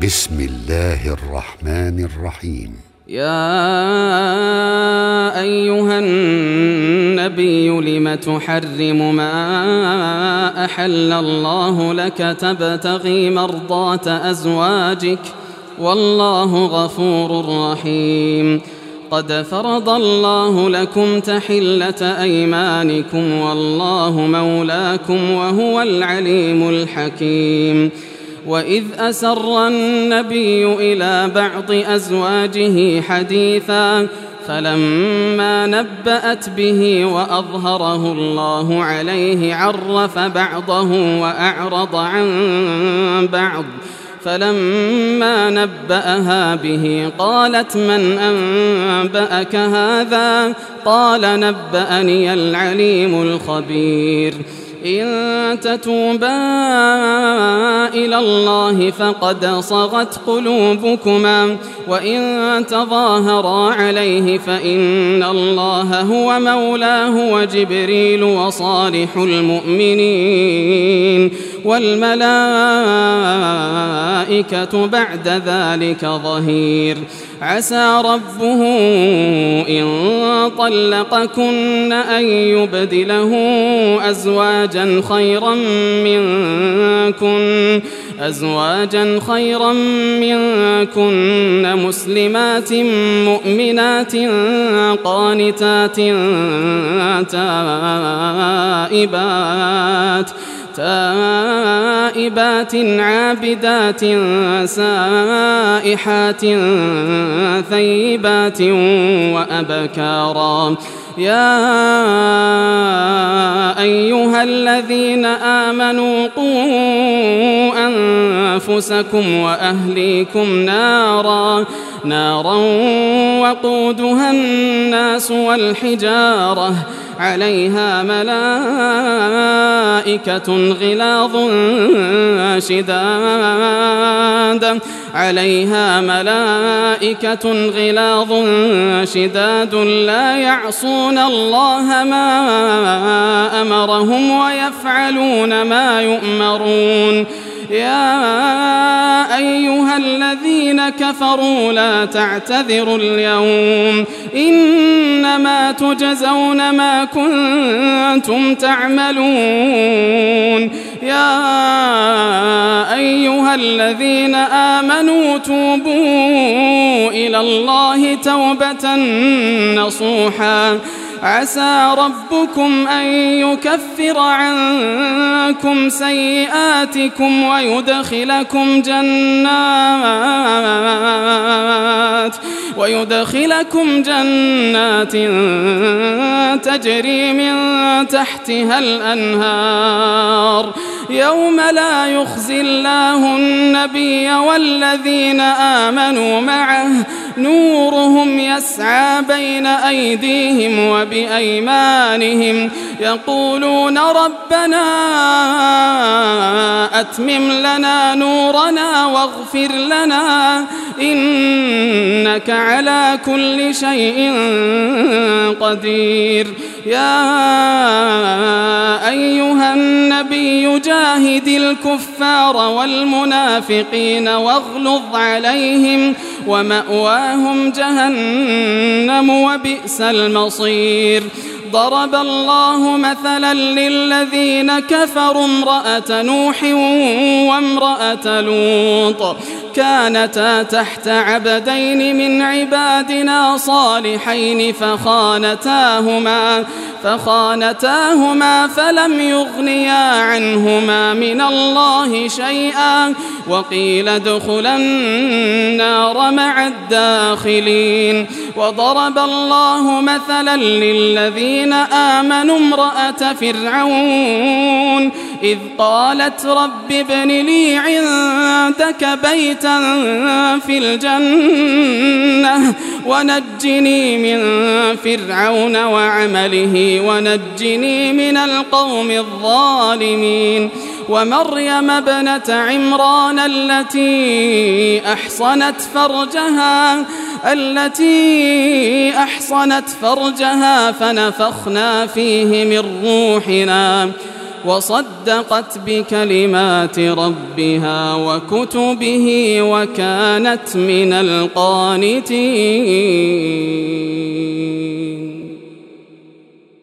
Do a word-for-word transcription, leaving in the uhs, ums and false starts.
بسم الله الرحمن الرحيم. يا أيها النبي لم تحرم ما أحل الله لك تبتغي مرضات أزواجك والله غفور رحيم. قد فرض الله لكم تحلة أيمانكم والله مولاكم وهو العليم الحكيم. وإذ أسر النبي إلى بعض أزواجه حديثا فلما نبأت به وأظهره الله عليه عرف بعضه وأعرض عن بعض فلما نبأها به قالت من أنبأك هذا؟ قال نبأني العليم الخبير. إن تتوبا إلى الله فقد صغت قلوبكما وإن تظاهرا عليه فإن الله هو مولاه وجبريل وصالح المؤمنين والملائكة بعد ذلك ظهير. عسى ربه إن طلقكن أن يبدله أزواجا خيرا منكن أزواجا خيرا منكن مسلمات مؤمنات قانتات تائبات تائبات عابدات سائحات ثيبات وأبكارا. يا أيها الذين آمنوا قوا أنفسكم وأهليكم نارا نارا وقودها الناس والحجارة عليها ملائكة غلاظ شداد عليها ملائكة غلاظ شداد لا يعصون الله ما أمرهم ويفعلون ما يؤمرون. يا أيها الذين كفروا لا تعتذروا اليوم إنما تجزون ما كنتم تعملون. يا أيها الذين آمنوا توبوا إلى الله توبة نصوحا عسى ربكم أن يكفر عنكم سيئاتكم ويدخلكم جنات ويدخلكم جنات تجري من تحتها الأنهار يوم لا يخزي الله النبي والذين آمنوا معه نورهم يسعى بين أيديهم وبأيمانهم يقولون ربنا أتمم لنا نورنا واغفر لنا إنك على كل شيء قدير. يا أيها النبي جاهد الكفار والمنافقين واغلظ عليهم ومأواهم جهنم وبئس المصير. ضرب الله مثلا للذين كفروا امرأة نوح وامرأة لوط كانتا تحت عبدين من عبادنا صالحين فخانتاهما فخانتاهما فلم يغنيا عنهما من الله شيئا وقيل ادخلا النار مع الداخلين. وضرب الله مثلا للذين آمنوا امرأة فرعون إذ قالت رب ابن لي عندك بيتا في الجنة ونجني من فرعون وعمله ونجني من القوم الظالمين. ومريم ابنة عمران التي أحصنت فرجها التي أحصنت فرجها فنفخنا فيه من روحنا وصدقت بكلمات ربها وكتبه وكانت من القانتين.